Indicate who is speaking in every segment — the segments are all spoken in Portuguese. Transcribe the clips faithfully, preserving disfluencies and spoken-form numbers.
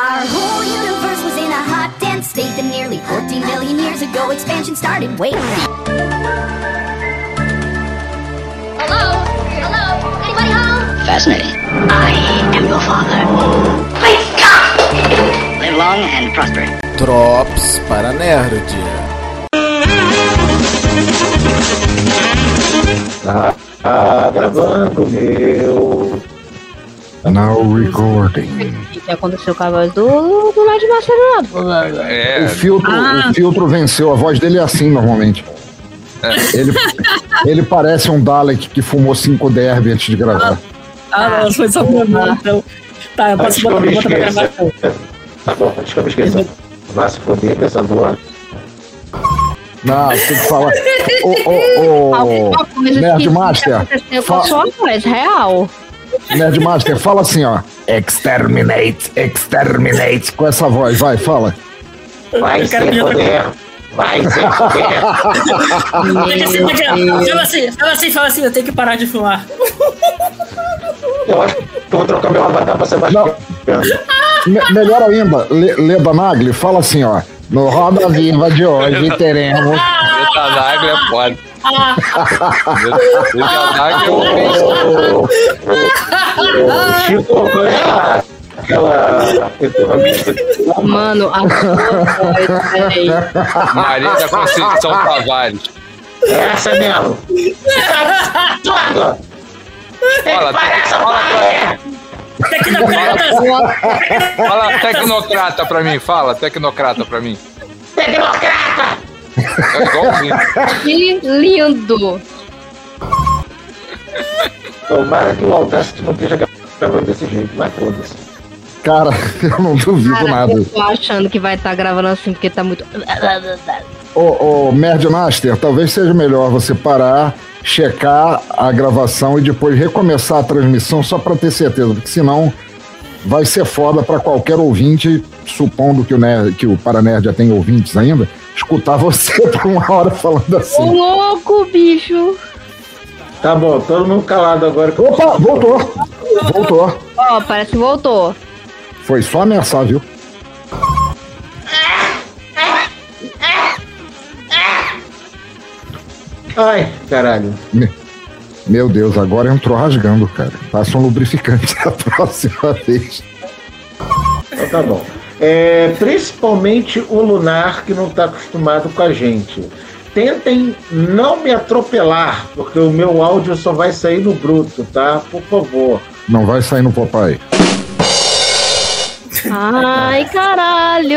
Speaker 1: Our whole universe was in a hot, dense state that nearly fourteen billion years ago expansion started. Wait.
Speaker 2: Hello? Hello? Anybody home?
Speaker 3: Fascinating. I am your father.
Speaker 2: Please stop!
Speaker 3: Live long and prosper.
Speaker 4: Drops para Nerd.
Speaker 5: Ah, ah, gravando, meu.
Speaker 6: Now recording.
Speaker 7: O que aconteceu com a voz do, do Nerd Master?
Speaker 6: É. O, filtro, ah. o filtro venceu, a voz dele é assim normalmente. É. Ele, ele parece um Dalek que fumou cinco derby antes de gravar.
Speaker 8: Ah, não, foi só pra mim, então. Tá, eu posso botar, botar pra gravação.
Speaker 5: Tá bom, acho que eu me esqueci. Vai se foder, pensador.
Speaker 6: Não, tem que falar. Ô, ô, ô, Nerd Master.
Speaker 7: Com a sua voz, real.
Speaker 6: Nerd Master, fala assim, ó. Exterminate, exterminate. Com essa voz, vai, fala.
Speaker 5: Vai ser poder. Vai ser poder.
Speaker 8: Fala assim, fala assim, fala assim, eu tenho que parar de fumar.
Speaker 5: Eu acho que eu vou trocar meu avatar pra ser mais pequeno.
Speaker 6: Me- melhor ainda, Le- Leda Nagli, fala assim, ó. No Roda Viva de hoje teremos.
Speaker 9: Leda Nagli é foda. Leda Nagli é o
Speaker 5: Chico, aquela.
Speaker 7: Mano, a
Speaker 9: Maria da Conceição Tavares.
Speaker 5: Essa mesmo.
Speaker 9: Fala, fala, fala tecnocrata pra mim, fala tecnocrata pra mim.
Speaker 5: Tecnocrata!
Speaker 9: É igualzinho.
Speaker 7: Que lindo!
Speaker 5: Tomara que o Audacity não esteja gravando desse jeito, mas foda-se.
Speaker 6: Cara, eu não duvido
Speaker 7: Cara,
Speaker 6: nada.
Speaker 7: eu tô achando que vai estar tá gravando assim, porque tá muito...
Speaker 6: Ô, ô, Nerd Master, talvez seja melhor você parar, checar a gravação e depois recomeçar a transmissão só pra ter certeza, porque senão vai ser foda pra qualquer ouvinte, supondo que o, Nerd, que o Paranerd já tem ouvintes ainda, escutar você por uma hora falando assim.
Speaker 7: Ô, louco, bicho!
Speaker 5: Tá bom, todo mundo calado agora.
Speaker 6: Opa, voltou! Voltou.
Speaker 7: Ó, oh, parece que voltou.
Speaker 6: Foi só ameaçar, viu?
Speaker 5: Ai, caralho.
Speaker 6: Me... Meu Deus, agora entrou rasgando, cara. Passa um lubrificante a próxima vez.
Speaker 5: Então tá bom. É, principalmente o Lunar, que não tá acostumado com a gente. Tentem não me atropelar, porque o meu áudio só vai sair no bruto, tá? Por favor.
Speaker 6: Não vai sair no Popeye.
Speaker 7: Ai, caralho!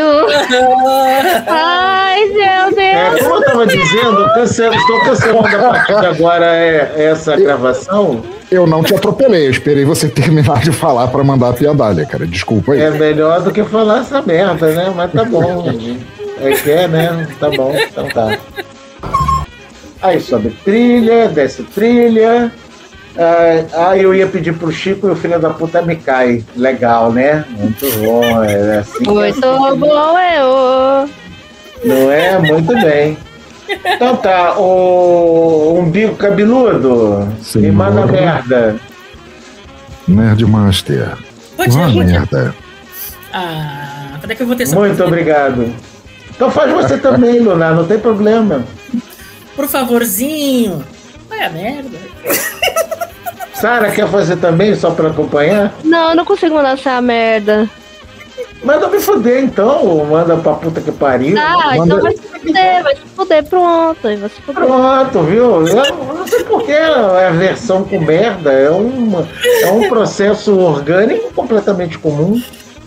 Speaker 7: Ai, meu Deus!
Speaker 5: É, como eu tava dizendo, cancelo, estou cancelando a partir de agora é, essa gravação.
Speaker 6: Eu não te atropelei, eu esperei você terminar de falar pra mandar a piadalha, cara. Desculpa aí.
Speaker 5: É melhor do que falar essa merda, né? Mas tá bom. É que é, né? Tá bom, então tá. Aí sobe trilha, desce trilha. Ah, eu ia pedir pro Chico e o filho da puta me cai. Legal, né? Muito bom. É assim
Speaker 7: Muito
Speaker 5: é assim.
Speaker 7: bom, eu.
Speaker 5: Não é? Muito bem. Então tá, o umbigo cabeludo,
Speaker 6: Sim,
Speaker 5: me manda
Speaker 6: mano.
Speaker 5: merda.
Speaker 6: Nerd Master.
Speaker 8: Pode
Speaker 6: Uma
Speaker 8: ir,
Speaker 6: merda.
Speaker 8: Ah, cadê que eu vou ter essa
Speaker 5: Muito
Speaker 8: merda?
Speaker 5: obrigado. Então faz você também, Lunar, não tem problema.
Speaker 8: Por favorzinho. Vai a merda.
Speaker 5: Sara, quer fazer também, só pra acompanhar?
Speaker 7: Não, eu não consigo mandar essa merda.
Speaker 5: Manda me fuder então, manda pra puta que pariu.
Speaker 7: Ah,
Speaker 6: Manda-
Speaker 7: então vai se fuder, vai se fuder, pronto. Aí vai se fuder.
Speaker 5: Pronto, viu? Eu não sei porque é a versão com merda, é um, é um processo orgânico completamente comum.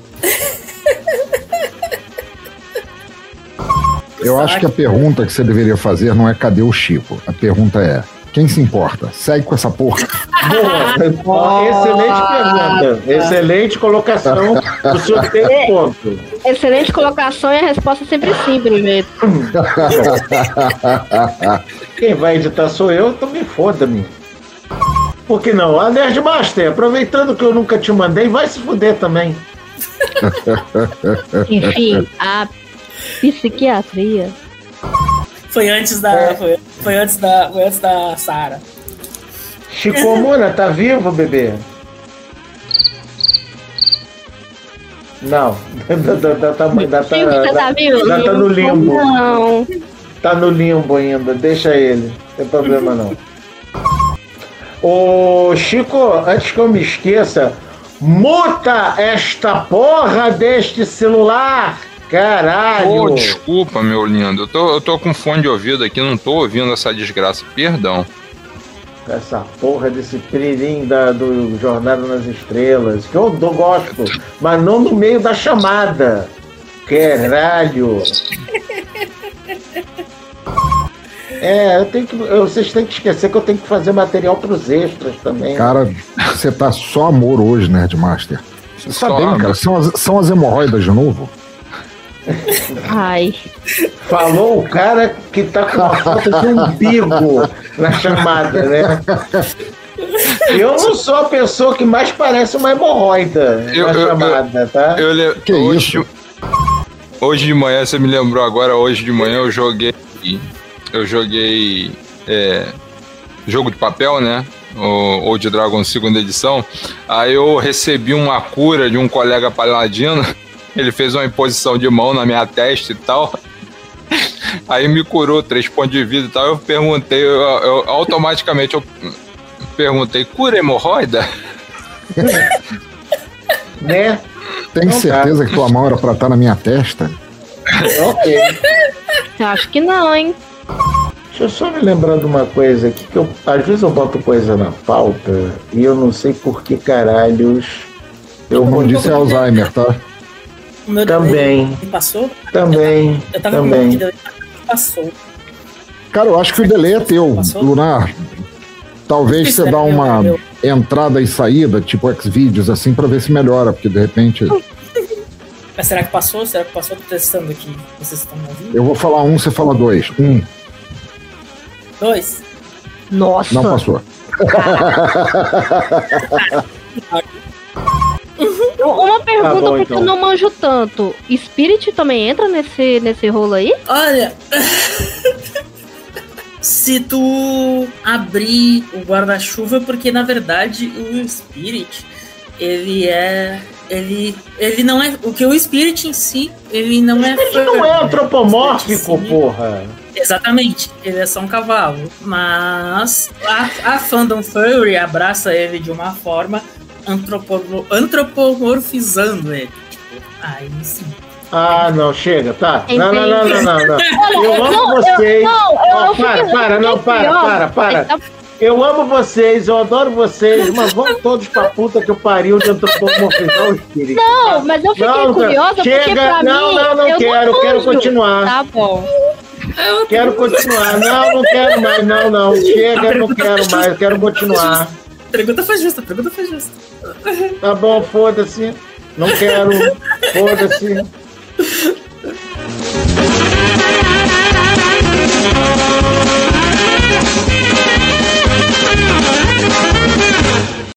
Speaker 6: Eu acho que a pergunta que você deveria fazer não é cadê o Chico. A pergunta é, quem se importa? Segue com essa porra.
Speaker 5: Boa. Excelente pergunta. Excelente colocação. O senhor tem um ponto.
Speaker 7: Excelente colocação e a resposta é sempre sim, primeiro.
Speaker 5: Quem vai editar sou eu, então me foda-me. Por que não? A Nerd Master, aproveitando que eu nunca te mandei, vai se fuder também.
Speaker 7: Enfim, a psiquiatria.
Speaker 8: Foi antes da.
Speaker 5: É.
Speaker 8: Foi, foi antes da. Foi antes da Sara.
Speaker 5: Chico Muna, tá vivo, bebê? Não, ainda tá, tá, ainda tá,
Speaker 7: Chico, você tá vivo?
Speaker 5: ainda tá no limbo.
Speaker 7: Não.
Speaker 5: Tá no limbo ainda, deixa ele, não tem problema não. Ô Chico, antes que eu me esqueça, muta esta porra deste celular! Caralho!
Speaker 9: Pô, desculpa, meu lindo. Eu tô, eu tô com fone de ouvido aqui, não tô ouvindo essa desgraça. Perdão.
Speaker 5: Essa porra desse peririm da, do Jornada nas Estrelas, que eu, eu gosto, mas não no meio da chamada. Caralho! É, eu tenho que, eu, vocês têm que esquecer que eu tenho que fazer material pros extras também.
Speaker 6: Cara, você tá só amor hoje, Nerdmaster. Você
Speaker 9: Só
Speaker 6: tá bem,
Speaker 9: amor.
Speaker 6: cara? São as, são as hemorroidas de novo?
Speaker 7: Ai.
Speaker 5: Falou o cara que tá com uma foto de umbigo na chamada, né? Eu não sou a pessoa que mais parece uma hemorroida
Speaker 9: Eu-
Speaker 5: na
Speaker 9: eu-
Speaker 5: chamada, tá?
Speaker 9: Eu le...
Speaker 6: Que
Speaker 9: hoje,
Speaker 6: isso?
Speaker 9: hoje de manhã, você me lembrou agora, hoje de manhã eu joguei. Eu joguei. É, jogo de papel, né? O Old Dragon segunda edição. Aí eu recebi uma cura de um colega paladino. Ele fez uma imposição de mão na minha testa e tal. Aí me curou três pontos de vida e tal. Eu perguntei, eu, eu- automaticamente eu perguntei: cura hemorroida?
Speaker 5: Né?
Speaker 6: Tem
Speaker 5: Não,
Speaker 6: certeza que tua mão era pra estar na minha testa?
Speaker 5: Ok.
Speaker 7: Eu acho que não, hein?
Speaker 5: Deixa eu só me lembrar de uma coisa aqui, que eu, às vezes eu boto coisa na pauta e eu não sei por que caralhos eu
Speaker 6: O nome disso é Alzheimer, tá?
Speaker 8: O meu
Speaker 5: Também.
Speaker 8: delay passou?
Speaker 5: Também,
Speaker 8: Eu tava com um
Speaker 5: também.
Speaker 8: monte de delay, passou.
Speaker 6: Cara, eu acho que o delay é teu,
Speaker 8: Passou?
Speaker 6: Lunar. Talvez
Speaker 8: Isso
Speaker 6: você
Speaker 8: é
Speaker 6: dá
Speaker 8: meu,
Speaker 6: uma
Speaker 8: meu.
Speaker 6: entrada e saída, tipo Xvideos, assim, pra ver se melhora, porque de repente
Speaker 8: Mas será que passou? Será que passou? Tô testando aqui. Vocês estão me ouvindo?
Speaker 6: eu vou falar um, você fala dois. Um,
Speaker 8: Dois.
Speaker 7: Nossa.
Speaker 6: não passou.
Speaker 7: Uma pergunta,
Speaker 5: Tá bom,
Speaker 7: porque
Speaker 5: então.
Speaker 7: eu não manjo tanto. Spirit também entra nesse, nesse rolo aí?
Speaker 8: Olha. Se tu abrir o guarda-chuva, porque na verdade o Spirit, ele é. Ele, ele não é. O que o Spirit em si, ele não é.
Speaker 5: Ele não é antropomórfico,
Speaker 8: Sim.
Speaker 5: porra.
Speaker 8: Exatamente, ele é só um cavalo. Mas a, a fandom furry abraça ele de uma forma antropo, antropomorfizando ele. Tipo, aí sim.
Speaker 5: Ah, não, chega, tá. Não, não, não, não, não, não.
Speaker 7: Olha,
Speaker 5: Eu amo
Speaker 7: não, eu-
Speaker 5: vocês.
Speaker 7: não, eu-
Speaker 5: Ó,
Speaker 7: eu
Speaker 5: para,
Speaker 7: fiquei-
Speaker 5: para, não,
Speaker 7: fiquei
Speaker 5: para,
Speaker 7: pior.
Speaker 5: para, para.
Speaker 7: Ele tá-
Speaker 5: Eu amo vocês, eu adoro vocês, mas vão todos pra puta que eu pariu de antropomorfizar o espírito.
Speaker 7: Não, mas eu fiquei
Speaker 5: Não,
Speaker 7: curiosa porque
Speaker 5: chega,
Speaker 7: pra
Speaker 5: não,
Speaker 7: mim...
Speaker 5: não, não
Speaker 7: eu
Speaker 5: quero, quero
Speaker 7: manjo.
Speaker 5: continuar.
Speaker 7: Tá bom.
Speaker 5: Quero continuar. Não, não quero mais, não, não. Chega, não quero mais, quero continuar.
Speaker 8: A pergunta foi justa, a pergunta foi justa.
Speaker 5: Tá bom, foda-se. Não quero. Foda-se.